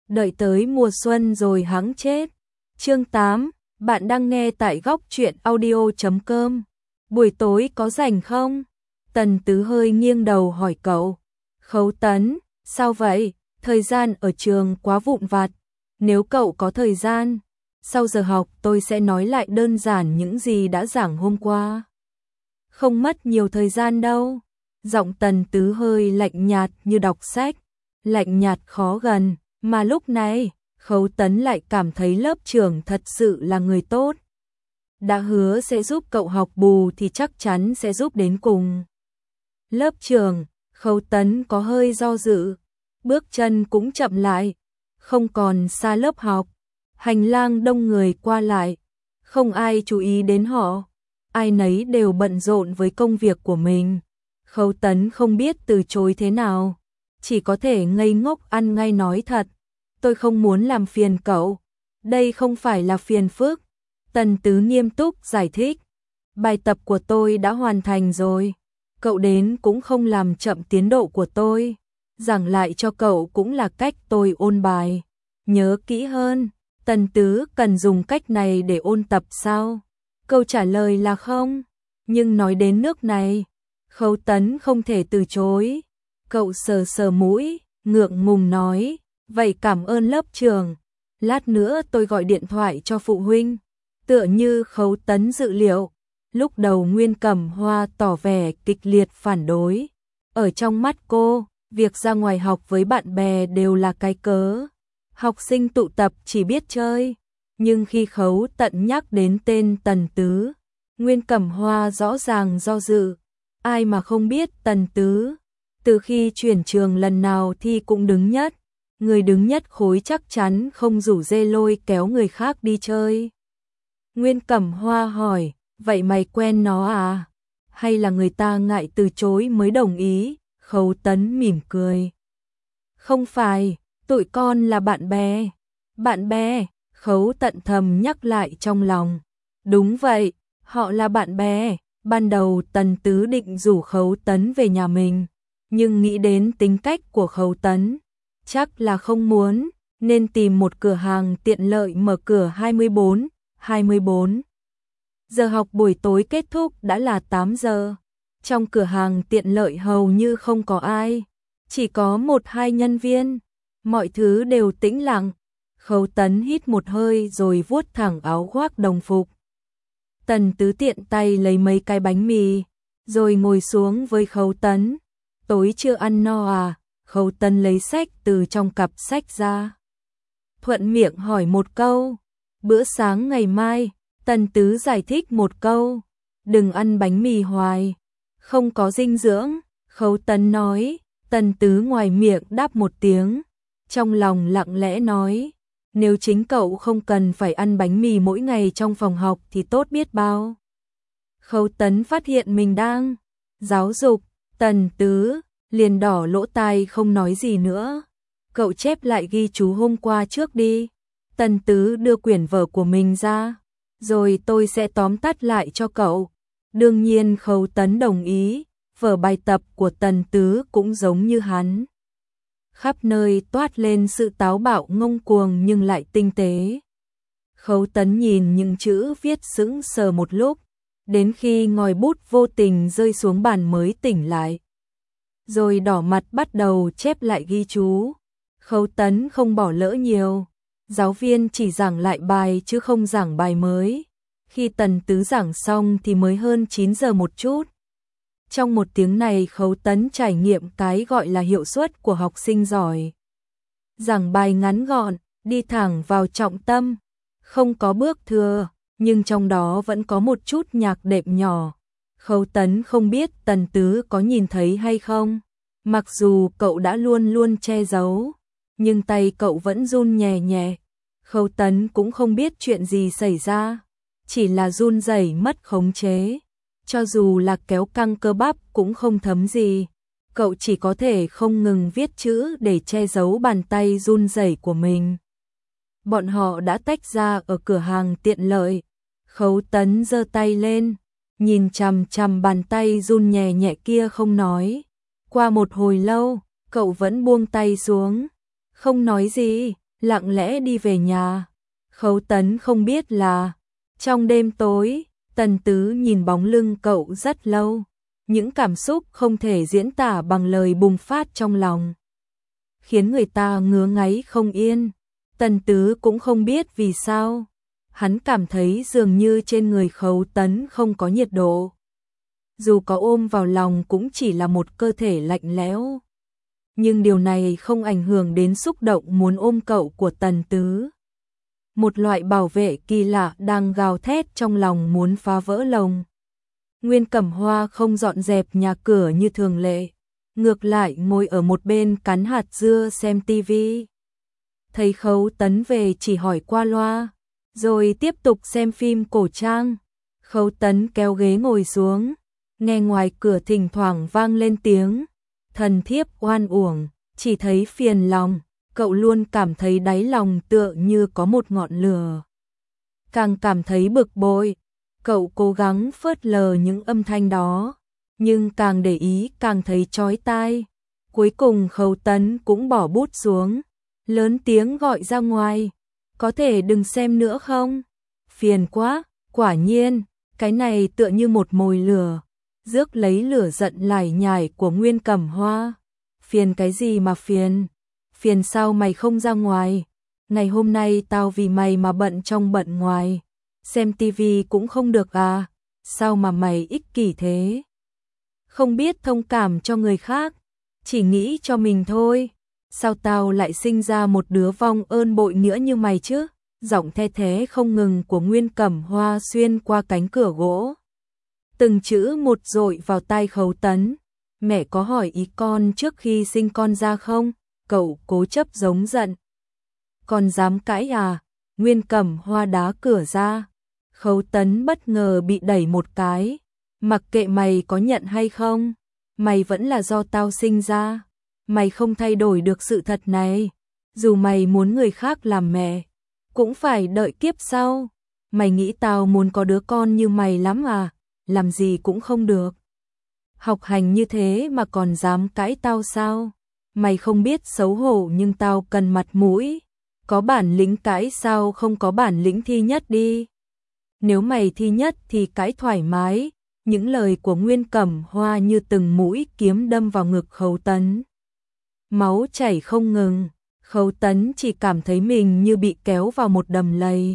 đợi tới mùa xuân rồi hẵng chết. Chương 8, bạn đang nghe tại góc truyện audio.com. Buổi tối có rảnh không? Tần Tứ hơi nghiêng đầu hỏi cậu. Khấu Tấn, sao vậy? Thời gian ở trường quá vụn vặt. Nếu cậu có thời gian, sau giờ học tôi sẽ nói lại đơn giản những gì đã giảng hôm qua. Không mất nhiều thời gian đâu. Giọng Tần Tứ hơi lạnh nhạt như đọc sách, lạnh nhạt khó gần, mà lúc này, Khấu Tấn lại cảm thấy lớp trưởng thật sự là người tốt. Đã hứa sẽ giúp cậu học bù thì chắc chắn sẽ giúp đến cùng. Lớp trưởng, Khấu Tấn có hơi do dự, bước chân cũng chậm lại, không còn xa lớp học, hành lang đông người qua lại, không ai chú ý đến họ, ai nấy đều bận rộn với công việc của mình. Khấu Tấn không biết từ chối thế nào, chỉ có thể ngây ngốc ăn ngay nói thật. Tôi không muốn làm phiền cậu, đây không phải là phiền phức. Tần Tứ nghiêm túc giải thích. Bài tập của tôi đã hoàn thành rồi, cậu đến cũng không làm chậm tiến độ của tôi. Giảng lại cho cậu cũng là cách tôi ôn bài. Nhớ kỹ hơn, Tần Tứ cần dùng cách này để ôn tập sao? Câu trả lời là không, nhưng nói đến nước này, Khấu Tấn không thể từ chối. Cậu sờ sờ mũi, ngượng ngùng nói, vậy cảm ơn lớp trưởng, lát nữa tôi gọi điện thoại cho phụ huynh. Tựa như Khấu Tấn dự liệu, lúc đầu Nguyên Cẩm Hoa tỏ vẻ kịch liệt phản đối. Ở trong mắt cô, việc ra ngoài học với bạn bè đều là cái cớ. Học sinh tụ tập chỉ biết chơi. Nhưng khi Khấu Tấn nhắc đến tên Tần Tứ, Nguyên Cẩm Hoa rõ ràng do dự. Ai mà không biết Tần Tứ, từ khi chuyển trường lần nào thì cũng đứng nhất. Người đứng nhất khối chắc chắn không rủ dê lôi kéo người khác đi chơi. Nguyên Cẩm Hoa hỏi, vậy mày quen nó à? Hay là người ta ngại từ chối mới đồng ý? Khấu Tấn mỉm cười. Không phải, tụi con là bạn bè. Bạn bè, Khấu Tấn thầm nhắc lại trong lòng. Đúng vậy, họ là bạn bè. Ban đầu Tần Tứ định rủ Khấu Tấn về nhà mình, nhưng nghĩ đến tính cách của Khấu Tấn, chắc là không muốn, nên tìm một cửa hàng tiện lợi mở cửa 24 giờ học buổi tối kết thúc đã là 8 giờ. Trong cửa hàng tiện lợi hầu như không có ai, chỉ có 1-2 nhân viên, mọi thứ đều tĩnh lặng. Khấu Tấn hít một hơi rồi vuốt thẳng áo khoác đồng phục. Tần Tứ tiện tay lấy mấy cái bánh mì, rồi ngồi xuống với Khấu Tấn. Tối chưa ăn no à? Khấu Tấn lấy sách từ trong cặp sách ra, thuận miệng hỏi một câu. Bữa sáng ngày mai, Tần Tứ giải thích một câu. Đừng ăn bánh mì hoài, không có dinh dưỡng. Khấu Tấn nói. Tần Tứ ngoài miệng đáp một tiếng, trong lòng lặng lẽ nói, nếu chính cậu không cần phải ăn bánh mì mỗi ngày trong phòng học thì tốt biết bao. Khấu Tấn phát hiện mình đang giáo dục Tần Tứ, liền đỏ lỗ tai không nói gì nữa. Cậu chép lại ghi chú hôm qua trước đi. Tần Tứ đưa quyển vở của mình ra, rồi tôi sẽ tóm tắt lại cho cậu. Đương nhiên Khấu Tấn đồng ý, vở bài tập của Tần Tứ cũng giống như hắn. Khắp nơi toát lên sự táo bạo ngông cuồng nhưng lại tinh tế. Khấu Tấn nhìn những chữ viết sững sờ một lúc, đến khi ngòi bút vô tình rơi xuống bàn mới tỉnh lại. Rồi đỏ mặt bắt đầu chép lại ghi chú. Khấu Tấn không bỏ lỡ nhiều. Giáo viên chỉ giảng lại bài chứ không giảng bài mới. Khi Tần Tứ giảng xong thì mới hơn 9 giờ một chút. Trong một tiếng này Khấu Tấn trải nghiệm cái gọi là hiệu suất của học sinh giỏi. Giảng bài ngắn gọn, đi thẳng vào trọng tâm, không có bước thừa, nhưng trong đó vẫn có một chút nhạc đệm nhỏ. Khấu Tấn không biết Tần Tứ có nhìn thấy hay không. Mặc dù cậu đã luôn luôn che giấu, nhưng tay cậu vẫn run nhẹ nhẹ. Khấu Tấn cũng không biết chuyện gì xảy ra, chỉ là run rẩy mất khống chế. Cho dù là kéo căng cơ bắp cũng không thấm gì. Cậu chỉ có thể không ngừng viết chữ để che giấu bàn tay run rẩy của mình. Bọn họ đã tách ra ở cửa hàng tiện lợi. Khấu Tấn giơ tay lên, nhìn chằm chằm bàn tay run nhẹ nhẹ kia không nói. Qua một hồi lâu, cậu vẫn buông tay xuống, không nói gì. lặng lẽ đi về nhà. Khấu Tấn không biết là, trong đêm tối, Tần Tứ nhìn bóng lưng cậu rất lâu. Những cảm xúc không thể diễn tả bằng lời bùng phát trong lòng, khiến người ta ngứa ngáy không yên. Tần Tứ cũng không biết vì sao. Hắn cảm thấy dường như trên người Khấu Tấn không có nhiệt độ. Dù có ôm vào lòng cũng chỉ là một cơ thể lạnh lẽo. Nhưng điều này không ảnh hưởng đến xúc động muốn ôm cậu của Tần Tứ. Một loại bảo vệ kỳ lạ đang gào thét trong lòng muốn phá vỡ lồng. Nguyên Cẩm Hoa không dọn dẹp nhà cửa như thường lệ, ngược lại ngồi ở một bên cắn hạt dưa xem tivi. Thấy Khấu Tấn về chỉ hỏi qua loa, rồi tiếp tục xem phim cổ trang. Khấu Tấn kéo ghế ngồi xuống, nghe ngoài cửa thỉnh thoảng vang lên tiếng thần thiếp oan uổng, chỉ thấy phiền lòng. Cậu luôn cảm thấy đáy lòng tựa như có một ngọn lửa. Càng cảm thấy bực bội, cậu cố gắng phớt lờ những âm thanh đó, nhưng càng để ý càng thấy chói tai. Cuối cùng Khấu Tấn cũng bỏ bút xuống, lớn tiếng gọi ra ngoài, có thể đừng xem nữa không? Phiền quá, quả nhiên, cái này tựa như một mồi lửa, rước lấy lửa giận lải nhải của Nguyên Cẩm Hoa. Phiền cái gì mà phiền? Phiền sao mày không ra ngoài? Ngày hôm nay tao vì mày mà bận trong bận ngoài. Xem tivi cũng không được à? Sao mà mày ích kỷ thế? Không biết thông cảm cho người khác, chỉ nghĩ cho mình thôi. Sao tao lại sinh ra một đứa vong ơn bội nghĩa như mày chứ? Giọng the thé không ngừng của Nguyên Cẩm Hoa xuyên qua cánh cửa gỗ. Từng chữ một dội vào tai Khấu Tấn. Mẹ có hỏi ý con trước khi sinh con ra không? Cậu cố chấp giống giận. Còn dám cãi à? Nguyên Cẩm Hoa đá cửa ra. Khấu Tấn bất ngờ bị đẩy một cái. Mặc kệ mày có nhận hay không, mày vẫn là do tao sinh ra. Mày không thay đổi được sự thật này. Dù mày muốn người khác làm mẹ, cũng phải đợi kiếp sau. Mày nghĩ tao muốn có đứa con như mày lắm à? Làm gì cũng không được. Học hành như thế mà còn dám cãi tao sao? Mày không biết xấu hổ nhưng tao cần mặt mũi. Có bản lĩnh cãi sao không có bản lĩnh thi nhất đi. Nếu mày thi nhất thì cãi thoải mái. Những lời của Nguyên Cẩm Hoa như từng mũi kiếm đâm vào ngực Khấu Tấn. Máu chảy không ngừng. Khấu Tấn chỉ cảm thấy mình như bị kéo vào một đầm lầy.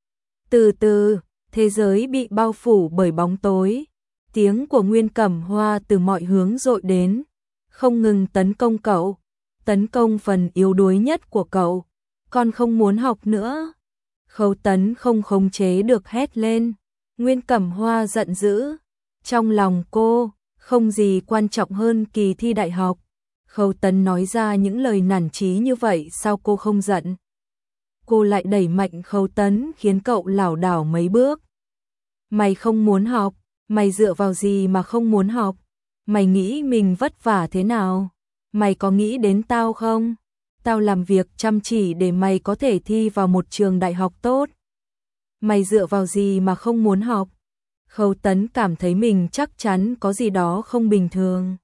Từ từ, thế giới bị bao phủ bởi bóng tối. Tiếng của Nguyên Cẩm Hoa từ mọi hướng dội đến, không ngừng tấn công cậu, tấn công phần yếu đuối nhất của cậu. Con không muốn học nữa. Khấu Tấn không khống chế được hét lên. Nguyên Cẩm Hoa giận dữ. Trong lòng cô, không gì quan trọng hơn kỳ thi đại học. Khấu Tấn nói ra những lời nản chí như vậy sao cô không giận? Cô lại đẩy mạnh Khấu Tấn khiến cậu lảo đảo mấy bước. Mày không muốn học, mày dựa vào gì mà không muốn học? Mày nghĩ mình vất vả thế nào? Mày có nghĩ đến tao không? Tao làm việc chăm chỉ để mày có thể thi vào một trường đại học tốt. Mày dựa vào gì mà không muốn học? Khấu Tấn cảm thấy mình chắc chắn có gì đó không bình thường.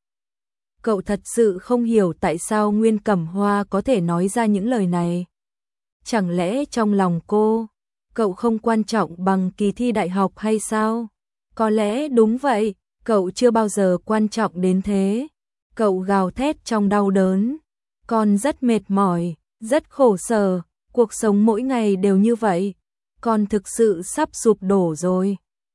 Cậu thật sự không hiểu tại sao Nguyên Cẩm Hoa có thể nói ra những lời này. Chẳng lẽ trong lòng cô, cậu không quan trọng bằng kỳ thi đại học hay sao? Có lẽ đúng vậy, cậu chưa bao giờ quan trọng đến thế. Cậu gào thét trong đau đớn. Con rất mệt mỏi, rất khổ sở, cuộc sống mỗi ngày đều như vậy. Con thực sự sắp sụp đổ rồi.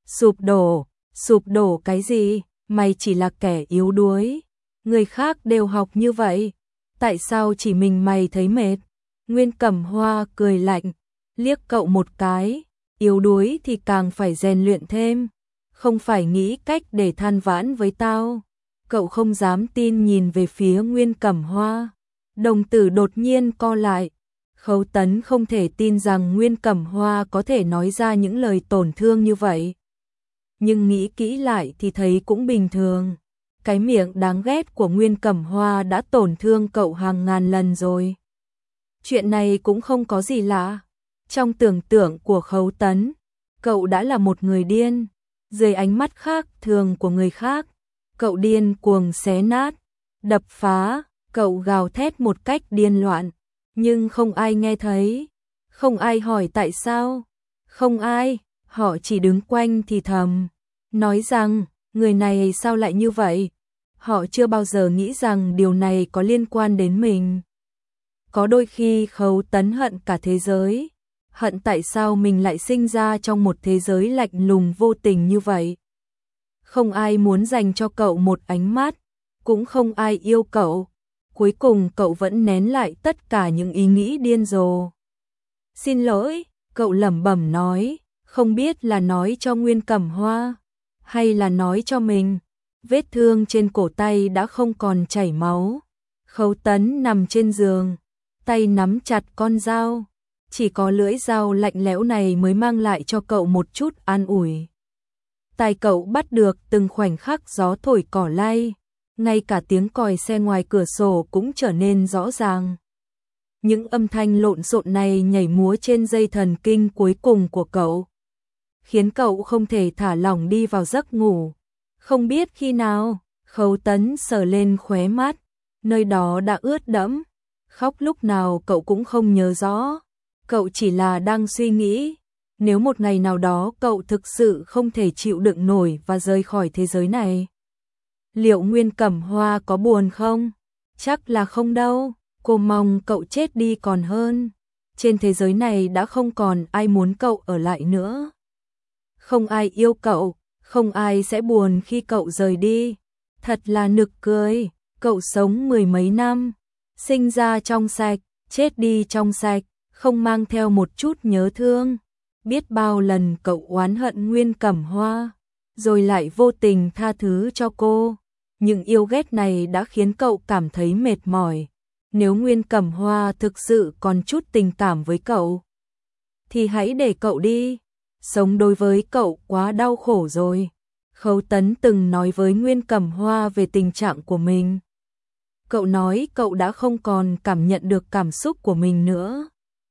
Sụp đổ cái gì? Mày chỉ là kẻ yếu đuối. Người khác đều học như vậy. Tại sao chỉ mình mày thấy mệt? Nguyên Cẩm Hoa cười lạnh, liếc cậu một cái. Yếu đuối thì càng phải rèn luyện thêm. Không phải nghĩ cách để than vãn với tao. Cậu không dám tin nhìn về phía Nguyên Cẩm Hoa. Đồng tử đột nhiên co lại. Khấu Tấn không thể tin rằng Nguyên Cẩm Hoa có thể nói ra những lời tổn thương như vậy. Nhưng nghĩ kỹ lại thì thấy cũng bình thường. Cái miệng đáng ghét của Nguyên Cẩm Hoa đã tổn thương cậu hàng ngàn lần rồi. Chuyện này cũng không có gì lạ. Trong tưởng tượng của Khấu Tấn, cậu đã là một người điên. Dưới ánh mắt khác thường của người khác, cậu điên cuồng xé nát, đập phá, cậu gào thét một cách điên loạn. Nhưng không ai nghe thấy, không ai hỏi tại sao, không ai, họ chỉ đứng quanh thì thầm, nói rằng, người này sao lại như vậy? Họ chưa bao giờ nghĩ rằng điều này có liên quan đến mình. Có đôi khi Khấu Tấn hận cả thế giới, hận tại sao mình lại sinh ra trong một thế giới lạnh lùng vô tình như vậy. Không ai muốn dành cho cậu một ánh mắt, cũng không ai yêu cậu. Cuối cùng cậu vẫn nén lại tất cả những ý nghĩ điên rồ. Xin lỗi, cậu lẩm bẩm nói, không biết là nói cho Nguyên Cẩm Hoa, hay là nói cho mình. Vết thương trên cổ tay đã không còn chảy máu. Khấu Tấn nằm trên giường, tay nắm chặt con dao. Chỉ có lưỡi dao lạnh lẽo này mới mang lại cho cậu một chút an ủi. Tai cậu bắt được từng khoảnh khắc gió thổi cỏ lay, ngay cả tiếng còi xe ngoài cửa sổ cũng trở nên rõ ràng. Những âm thanh lộn xộn này nhảy múa trên dây thần kinh cuối cùng của cậu, khiến cậu không thể thả lỏng đi vào giấc ngủ. Không biết khi nào, Khấu Tấn sờ lên khóe mắt, nơi đó đã ướt đẫm. Khóc lúc nào cậu cũng không nhớ rõ. Cậu chỉ là đang suy nghĩ, nếu một ngày nào đó cậu thực sự không thể chịu đựng nổi và rời khỏi thế giới này, liệu Nguyên Cẩm Hoa có buồn không? Chắc là không đâu, cô mong cậu chết đi còn hơn. Trên thế giới này đã không còn ai muốn cậu ở lại nữa. Không ai yêu cậu, không ai sẽ buồn khi cậu rời đi. Thật là nực cười, cậu sống mười mấy năm, sinh ra trong sạch, chết đi trong sạch, không mang theo một chút nhớ thương. Biết bao lần cậu oán hận Nguyên Cẩm Hoa, rồi lại vô tình tha thứ cho cô. Những yêu ghét này đã khiến cậu cảm thấy mệt mỏi. Nếu Nguyên Cẩm Hoa thực sự còn chút tình cảm với cậu, thì hãy để cậu đi. Sống đối với cậu quá đau khổ rồi. Khấu Tấn từng nói với Nguyên Cẩm Hoa về tình trạng của mình. Cậu nói cậu đã không còn cảm nhận được cảm xúc của mình nữa.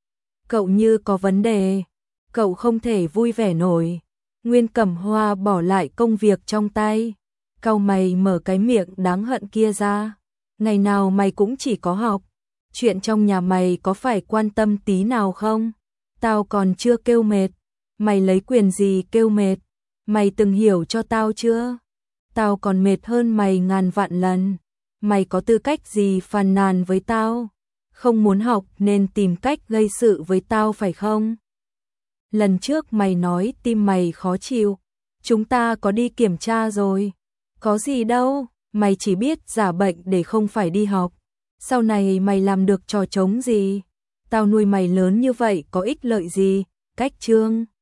Cậu như có vấn đề, cậu không thể vui vẻ nổi. Nguyên Cẩm Hoa bỏ lại công việc trong tay, cau mày mở cái miệng đáng hận kia ra. Ngày nào mày cũng chỉ có học, chuyện trong nhà mày có phải quan tâm tí nào không? Tao còn chưa kêu mệt, mày lấy quyền gì kêu mệt? Mày từng hiểu cho tao chưa? Tao còn mệt hơn mày ngàn vạn lần. Mày có tư cách gì phàn nàn với tao? Không muốn học nên tìm cách gây sự với tao phải không? Lần trước mày nói tim mày khó chịu, chúng ta có đi kiểm tra rồi. Có gì đâu, mày chỉ biết giả bệnh để không phải đi học. Sau này mày làm được trò trống gì? Tao nuôi mày lớn như vậy có ích lợi gì? Cách Trương